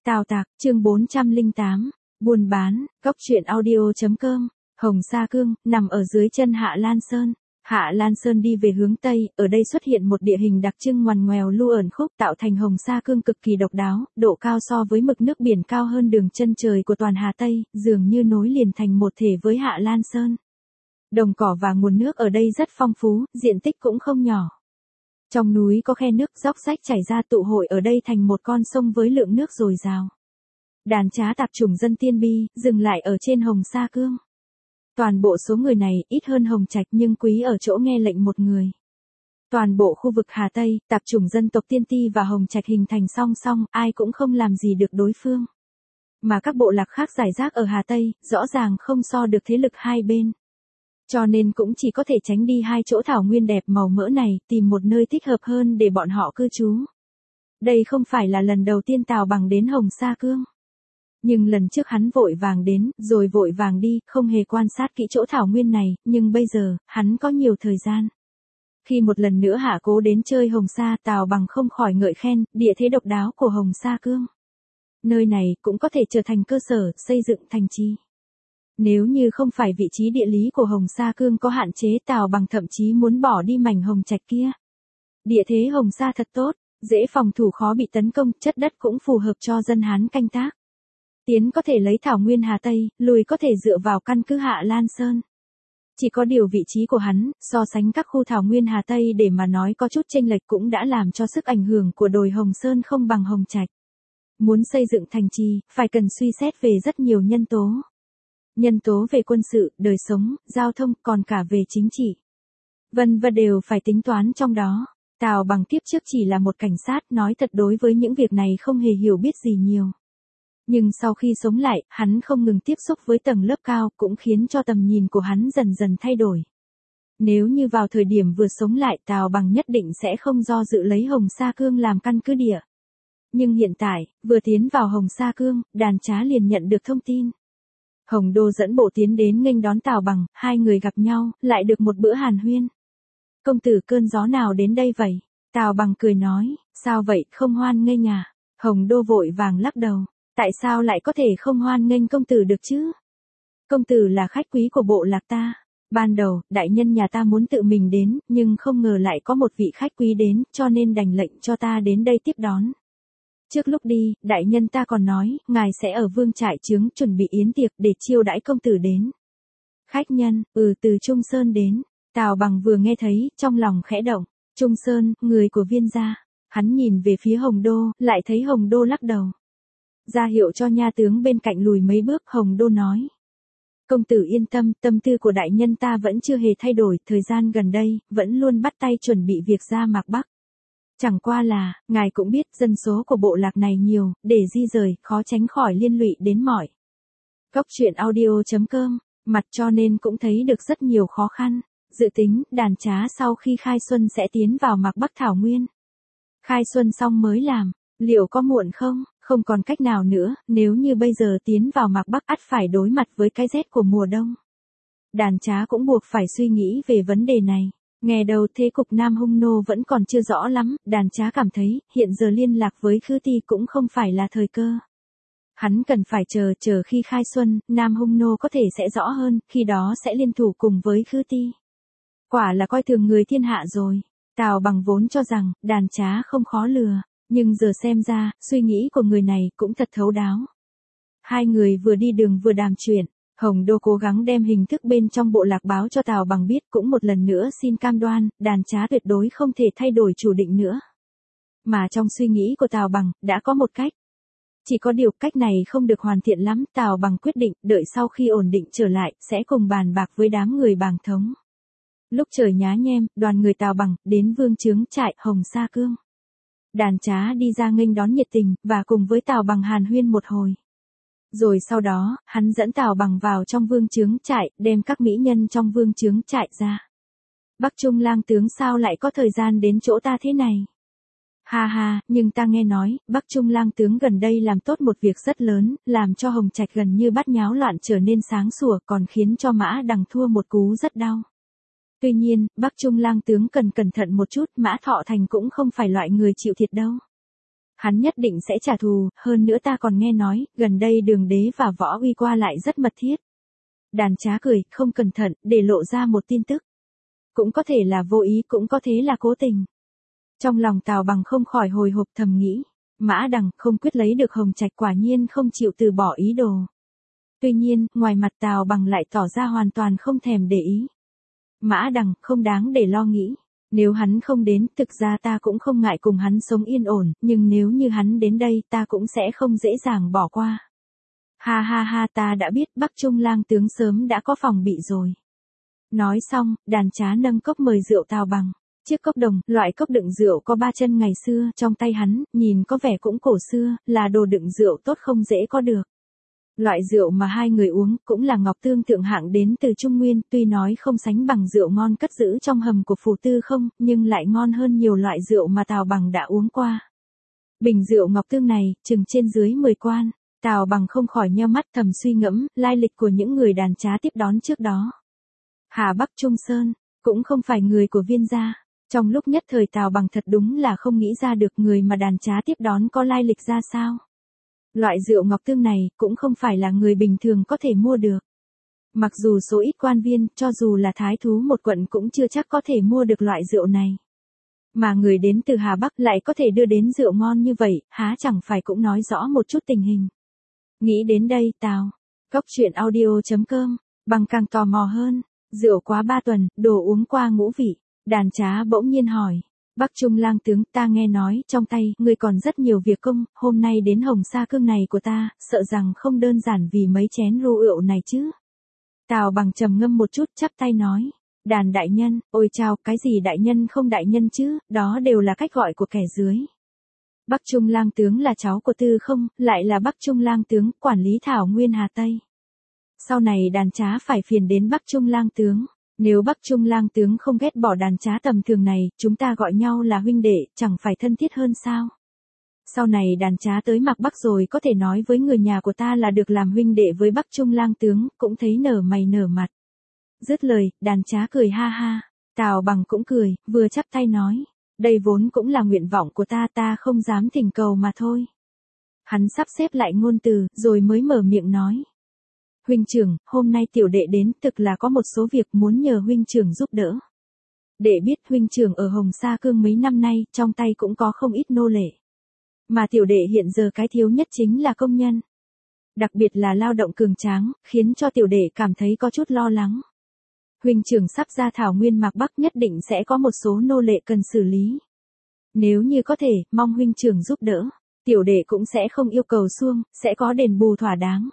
Tào Tạc, chương 408, buôn bán, góc truyện audio.com, Hồng Sa Cương, nằm ở dưới chân Hạ Lan Sơn. Hạ Lan Sơn đi về hướng Tây, ở đây xuất hiện một địa hình đặc trưng ngoằn ngoèo lu ẩn khúc tạo thành Hồng Sa Cương cực kỳ độc đáo, độ cao so với mực nước biển cao hơn đường chân trời của toàn Hà Tây, dường như nối liền thành một thể với Hạ Lan Sơn. Đồng cỏ và nguồn nước ở đây rất phong phú, diện tích cũng không nhỏ. Trong núi có khe nước róc rách chảy ra tụ hội ở đây thành một con sông với lượng nước dồi dào. Đàn trá tạp chủng dân Tiên Bi, dừng lại ở trên Hồng Sa Cương. Toàn bộ số người này ít hơn Hồng Trạch nhưng quý ở chỗ nghe lệnh một người. Toàn bộ khu vực Hà Tây, tạp chủng dân tộc Tiên Ti và Hồng Trạch hình thành song song, ai cũng không làm gì được đối phương. Mà các bộ lạc khác rải rác ở Hà Tây, rõ ràng không so được thế lực hai bên. Cho nên cũng chỉ có thể tránh đi hai chỗ thảo nguyên đẹp màu mỡ này, tìm một nơi thích hợp hơn để bọn họ cư trú. Đây không phải là lần đầu tiên Tào Bằng đến Hồng Sa Cương. Nhưng lần trước hắn vội vàng đến, rồi vội vàng đi, không hề quan sát kỹ chỗ thảo nguyên này, nhưng bây giờ, hắn có nhiều thời gian. Khi một lần nữa Hạ Cố đến chơi Hồng Sa, Tào Bằng không khỏi ngợi khen, địa thế độc đáo của Hồng Sa Cương. Nơi này cũng có thể trở thành cơ sở, xây dựng thành trì. Nếu như không phải vị trí địa lý của Hồng Sa Cương có hạn chế, Tào Bằng thậm chí muốn bỏ đi mảnh Hồng Trạch kia. Địa thế Hồng Sa thật tốt, dễ phòng thủ khó bị tấn công, chất đất cũng phù hợp cho dân Hán canh tác. Tiến có thể lấy thảo nguyên Hà Tây, lùi có thể dựa vào căn cứ Hạ Lan Sơn. Chỉ có điều vị trí của hắn, so sánh các khu thảo nguyên Hà Tây để mà nói có chút chênh lệch cũng đã làm cho sức ảnh hưởng của đồi Hồng Sơn không bằng Hồng Trạch. Muốn xây dựng thành trì, phải cần suy xét về rất nhiều nhân tố. Nhân tố về quân sự, đời sống, giao thông, còn cả về chính trị. Vân vân đều phải tính toán trong đó. Tào Bằng tiếp trước chỉ là một cảnh sát, nói thật đối với những việc này không hề hiểu biết gì nhiều. Nhưng sau khi sống lại, hắn không ngừng tiếp xúc với tầng lớp cao, cũng khiến cho tầm nhìn của hắn dần dần thay đổi. Nếu như vào thời điểm vừa sống lại, Tào Bằng nhất định sẽ không do dự lấy Hồng Sa Cương làm căn cứ địa. Nhưng hiện tại, vừa tiến vào Hồng Sa Cương, đàn trá liền nhận được thông tin. Hồng Đô dẫn bộ tiến đến nghênh đón Tào Bằng, hai người gặp nhau, lại được một bữa hàn huyên. Công tử cơn gió nào đến đây vậy? Tào Bằng cười nói, sao vậy, không hoan nghênh à? Hồng Đô vội vàng lắc đầu, tại sao lại có thể không hoan nghênh công tử được chứ? Công tử là khách quý của bộ lạc ta. Ban đầu, đại nhân nhà ta muốn tự mình đến, nhưng không ngờ lại có một vị khách quý đến, cho nên đành lệnh cho ta đến đây tiếp đón. Trước lúc đi, đại nhân ta còn nói, ngài sẽ ở vương trại trướng chuẩn bị yến tiệc để chiêu đãi công tử đến. Khách nhân, từ Trung Sơn đến. Tào Bằng vừa nghe thấy, trong lòng khẽ động. Trung Sơn, người của Viên gia. Hắn nhìn về phía Hồng Đô, lại thấy Hồng Đô lắc đầu. Ra hiệu cho nha tướng bên cạnh lùi mấy bước, Hồng Đô nói. Công tử yên tâm, tâm tư của đại nhân ta vẫn chưa hề thay đổi, thời gian gần đây, vẫn luôn bắt tay chuẩn bị việc ra Mạc Bắc. Chẳng qua là, ngài cũng biết dân số của bộ lạc này nhiều, để di rời, khó tránh khỏi liên lụy đến mọi. Góc truyện audio.com, mặt cho nên cũng thấy được rất nhiều khó khăn. Dự tính, đàn trá sau khi khai xuân sẽ tiến vào Mạc Bắc Thảo Nguyên. Khai xuân xong mới làm, liệu có muộn không? Không còn cách nào nữa, nếu như bây giờ tiến vào Mạc Bắc ắt phải đối mặt với cái rét của mùa đông. Đàn trá cũng buộc phải suy nghĩ về vấn đề này. Nghe đầu thế cục Nam Hung Nô vẫn còn chưa rõ lắm, đàn trá cảm thấy, hiện giờ liên lạc với Khư Ti cũng không phải là thời cơ. Hắn cần phải chờ khi khai xuân, Nam Hung Nô có thể sẽ rõ hơn, khi đó sẽ liên thủ cùng với Khư Ti. Quả là coi thường người thiên hạ rồi. Tào Bằng vốn cho rằng, đàn trá không khó lừa, nhưng giờ xem ra, suy nghĩ của người này cũng thật thấu đáo. Hai người vừa đi đường vừa đàm chuyện. Hồng Đô cố gắng đem hình thức bên trong bộ lạc báo cho Tào Bằng biết, cũng một lần nữa xin cam đoan, đàn trá tuyệt đối không thể thay đổi chủ định nữa. Mà trong suy nghĩ của Tào Bằng, đã có một cách. Chỉ có điều cách này không được hoàn thiện lắm, Tào Bằng quyết định, đợi sau khi ổn định trở lại, sẽ cùng bàn bạc với đám người Bàng Thống. Lúc trời nhá nhem, đoàn người Tào Bằng, đến vương trướng trại Hồng Sa Cương. Đàn trá đi ra nghênh đón nhiệt tình, và cùng với Tào Bằng hàn huyên một hồi. Rồi sau đó, hắn dẫn Tào Bằng vào trong vương trướng trại, đem các mỹ nhân trong vương trướng trại ra. Bắc Trung lang tướng sao lại có thời gian đến chỗ ta thế này? Ha ha, nhưng ta nghe nói, Bắc Trung lang tướng gần đây làm tốt một việc rất lớn, làm cho Hồng Trạch gần như bát nháo loạn trở nên sáng sủa, còn khiến cho Mã Đằng thua một cú rất đau. Tuy nhiên, Bắc Trung lang tướng cần cẩn thận một chút, Mã Thọ Thành cũng không phải loại người chịu thiệt đâu. Hắn nhất định sẽ trả thù, hơn nữa ta còn nghe nói, gần đây Đường Đế và Võ Uy qua lại rất mật thiết. Đàn Trá cười, không cẩn thận, để lộ ra một tin tức. Cũng có thể là vô ý, cũng có thể là cố tình. Trong lòng Tào Bằng không khỏi hồi hộp thầm nghĩ, Mã Đằng không quyết lấy được Hồng Trạch quả nhiên không chịu từ bỏ ý đồ. Tuy nhiên, ngoài mặt Tào Bằng lại tỏ ra hoàn toàn không thèm để ý. Mã Đằng không đáng để lo nghĩ. Nếu hắn không đến, thực ra ta cũng không ngại cùng hắn sống yên ổn, nhưng nếu như hắn đến đây ta cũng sẽ không dễ dàng bỏ qua. Ha ha ha, ta đã biết Bắc Trung Lang tướng sớm đã có phòng bị rồi. Nói xong, Đàn Trá nâng cốc mời rượu Tào Bằng. Chiếc cốc đồng, loại cốc đựng rượu có 3 chân ngày xưa, trong tay hắn, nhìn có vẻ cũng cổ xưa, là đồ đựng rượu tốt không dễ có được. Loại rượu mà hai người uống cũng là ngọc tương thượng hạng đến từ Trung Nguyên, tuy nói không sánh bằng rượu ngon cất giữ trong hầm của Phù Tư không, nhưng lại ngon hơn nhiều loại rượu mà Tào Bằng đã uống qua. Bình rượu ngọc tương này, chừng trên dưới 10 quan, Tào Bằng không khỏi nheo mắt thầm suy ngẫm, lai lịch của những người Đàn Trá tiếp đón trước đó. Hà Bắc Trung Sơn, cũng không phải người của Viên gia. Trong lúc nhất thời Tào Bằng thật đúng là không nghĩ ra được người mà Đàn Trá tiếp đón có lai lịch ra sao. Loại rượu ngọc tương này cũng không phải là người bình thường có thể mua được. Mặc dù số ít quan viên, cho dù là thái thú một quận cũng chưa chắc có thể mua được loại rượu này. Mà người đến từ Hà Bắc lại có thể đưa đến rượu ngon như vậy, há chẳng phải cũng nói rõ một chút tình hình. Nghĩ đến đây Tào, Cốc Truyện Audio.com, Bằng càng tò mò hơn, rượu quá 3 tuần, đồ uống qua ngũ vị, Đàn Trá bỗng nhiên hỏi. Bắc Trung Lang tướng, ta nghe nói, trong tay, ngươi còn rất nhiều việc công, hôm nay đến Hồng Sa Cương này của ta, sợ rằng không đơn giản vì mấy chén rượu này chứ. Tào Bằng trầm ngâm một chút, chắp tay nói, Đàn đại nhân, ôi chao, cái gì đại nhân không đại nhân chứ, đó đều là cách gọi của kẻ dưới. Bắc Trung Lang tướng là cháu của Tư Không, lại là Bắc Trung Lang tướng, quản lý Thảo Nguyên Hà Tây. Sau này Đàn Trá phải phiền đến Bắc Trung Lang tướng. Nếu Bắc Trung Lang tướng không ghét bỏ Đàn Trá tầm thường này, chúng ta gọi nhau là huynh đệ, chẳng phải thân thiết hơn sao? Sau này Đàn Trá tới Mạc Bắc rồi có thể nói với người nhà của ta là được làm huynh đệ với Bắc Trung Lang tướng, cũng thấy nở mày nở mặt. Dứt lời, Đàn Trá cười ha ha, Tào Bằng cũng cười, vừa chắp tay nói, đây vốn cũng là nguyện vọng của ta, ta không dám thỉnh cầu mà thôi. Hắn sắp xếp lại ngôn từ, rồi mới mở miệng nói. Huynh trưởng, hôm nay tiểu đệ đến, thực là có một số việc muốn nhờ huynh trưởng giúp đỡ. Đệ biết huynh trưởng ở Hồng Sa Cương mấy năm nay, trong tay cũng có không ít nô lệ. Mà tiểu đệ hiện giờ cái thiếu nhất chính là công nhân. Đặc biệt là lao động cường tráng, khiến cho tiểu đệ cảm thấy có chút lo lắng. Huynh trưởng sắp ra Thảo Nguyên Mạc Bắc nhất định sẽ có một số nô lệ cần xử lý. Nếu như có thể, mong huynh trưởng giúp đỡ, tiểu đệ cũng sẽ không yêu cầu xuông, sẽ có đền bù thỏa đáng.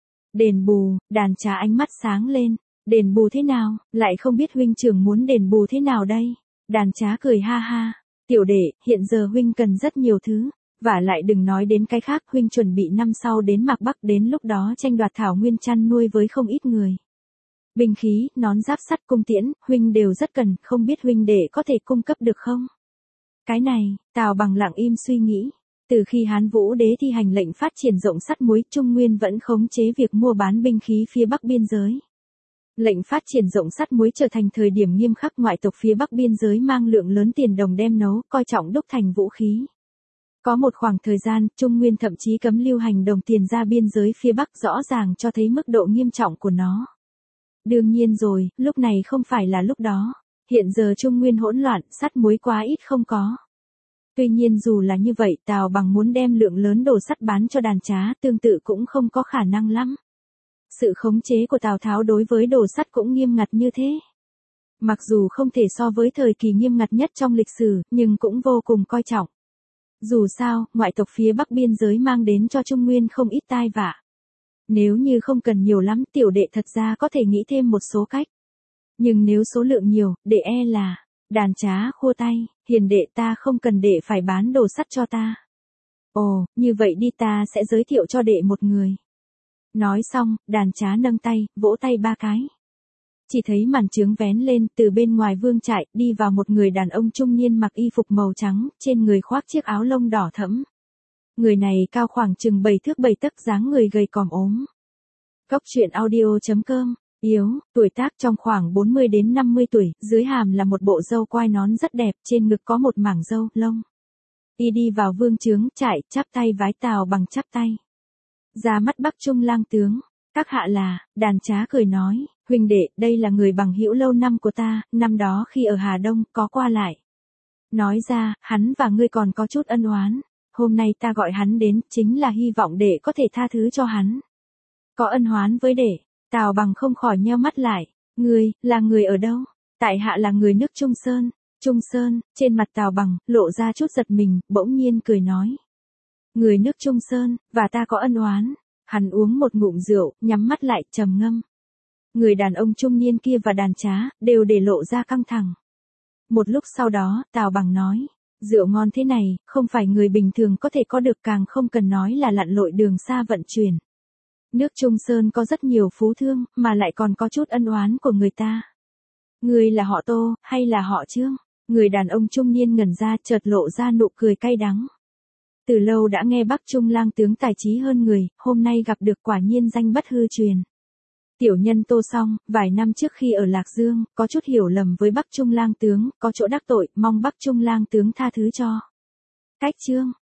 Đền bù, Đàn Trá ánh mắt sáng lên, đền bù thế nào, lại không biết huynh trưởng muốn đền bù thế nào đây. Đàn Trá cười ha ha, tiểu đệ, hiện giờ huynh cần rất nhiều thứ, vả lại đừng nói đến cái khác, huynh chuẩn bị năm sau đến Mạc Bắc, đến lúc đó tranh đoạt Thảo Nguyên chăn nuôi với không ít người. Binh khí, nón giáp sắt, cung tiễn, huynh đều rất cần, không biết huynh đệ có thể cung cấp được không? Cái này, Tào Bằng lặng im suy nghĩ. Từ khi Hán Vũ Đế thi hành lệnh phát triển rộng sắt muối, Trung Nguyên vẫn khống chế việc mua bán binh khí phía Bắc biên giới. Lệnh phát triển rộng sắt muối trở thành thời điểm nghiêm khắc, ngoại tộc phía Bắc biên giới mang lượng lớn tiền đồng đem nấu, coi trọng đúc thành vũ khí. Có một khoảng thời gian, Trung Nguyên thậm chí cấm lưu hành đồng tiền ra biên giới phía Bắc, rõ ràng cho thấy mức độ nghiêm trọng của nó. Đương nhiên rồi, lúc này không phải là lúc đó. Hiện giờ Trung Nguyên hỗn loạn, sắt muối quá ít không có. Tuy nhiên dù là như vậy, Tào Bằng muốn đem lượng lớn đồ sắt bán cho Đàn Trá, tương tự cũng không có khả năng lắm. Sự khống chế của Tào Tháo đối với đồ sắt cũng nghiêm ngặt như thế. Mặc dù không thể so với thời kỳ nghiêm ngặt nhất trong lịch sử, nhưng cũng vô cùng coi trọng. Dù sao, ngoại tộc phía Bắc biên giới mang đến cho Trung Nguyên không ít tai vạ. Nếu như không cần nhiều lắm, tiểu đệ thật ra có thể nghĩ thêm một số cách. Nhưng nếu số lượng nhiều, đệ e là... Đàn Trá khua tay, hiền đệ, ta không cần đệ phải bán đồ sắt cho ta. Ồ, như vậy đi, ta sẽ giới thiệu cho đệ một người. Nói xong, Đàn Trá nâng tay, vỗ tay 3 cái. Chỉ thấy màn chướng vén lên, từ bên ngoài vương trại, đi vào một người đàn ông trung niên mặc y phục màu trắng, trên người khoác chiếc áo lông đỏ thẫm. Người này cao khoảng chừng 7 thước 7 tấc, dáng người gầy còm ốm. Cốc Truyện Audio.com. Yếu, tuổi tác trong khoảng 40 đến 50 tuổi, dưới hàm là một bộ râu quai nón rất đẹp, trên ngực có một mảng râu, lông. Y đi vào vương trướng trại, chắp tay vái Tào Bằng chắp tay. Ra mắt Bắc Trung lang tướng, các hạ là, đàn trá cười nói, huynh đệ, đây là người bằng hữu lâu năm của ta, năm đó khi ở Hà Đông, có qua lại. Nói ra, hắn và ngươi còn có chút ân oán, hôm nay ta gọi hắn đến, chính là hy vọng đệ có thể tha thứ cho hắn. Có ân oán với đệ, Tào Bằng không khỏi nheo mắt lại, ngươi, là người ở đâu? Tại hạ là người nước Trung Sơn. Trung Sơn, trên mặt Tào Bằng, lộ ra chút giật mình, bỗng nhiên cười nói. Người nước Trung Sơn, và ta có ân oán. Hắn uống một ngụm rượu, nhắm mắt lại, trầm ngâm. Người đàn ông trung niên kia và đàn trá, đều để lộ ra căng thẳng. Một lúc sau đó, Tào Bằng nói. Rượu ngon thế này, không phải người bình thường có thể có được, càng không cần nói là lặn lội đường xa vận chuyển. Nước Trung Sơn có rất nhiều phú thương, mà lại còn có chút ân oán của người ta. Người là họ Tô, hay là họ Trương? Người đàn ông trung niên ngẩn ra, chợt lộ ra nụ cười cay đắng. Từ lâu đã nghe Bắc Trung lang tướng tài trí hơn người, hôm nay gặp được quả nhiên danh bất hư truyền. Tiểu nhân Tô Song, vài năm trước khi ở Lạc Dương, có chút hiểu lầm với Bắc Trung lang tướng, có chỗ đắc tội, mong Bắc Trung lang tướng tha thứ cho. Cách Trương,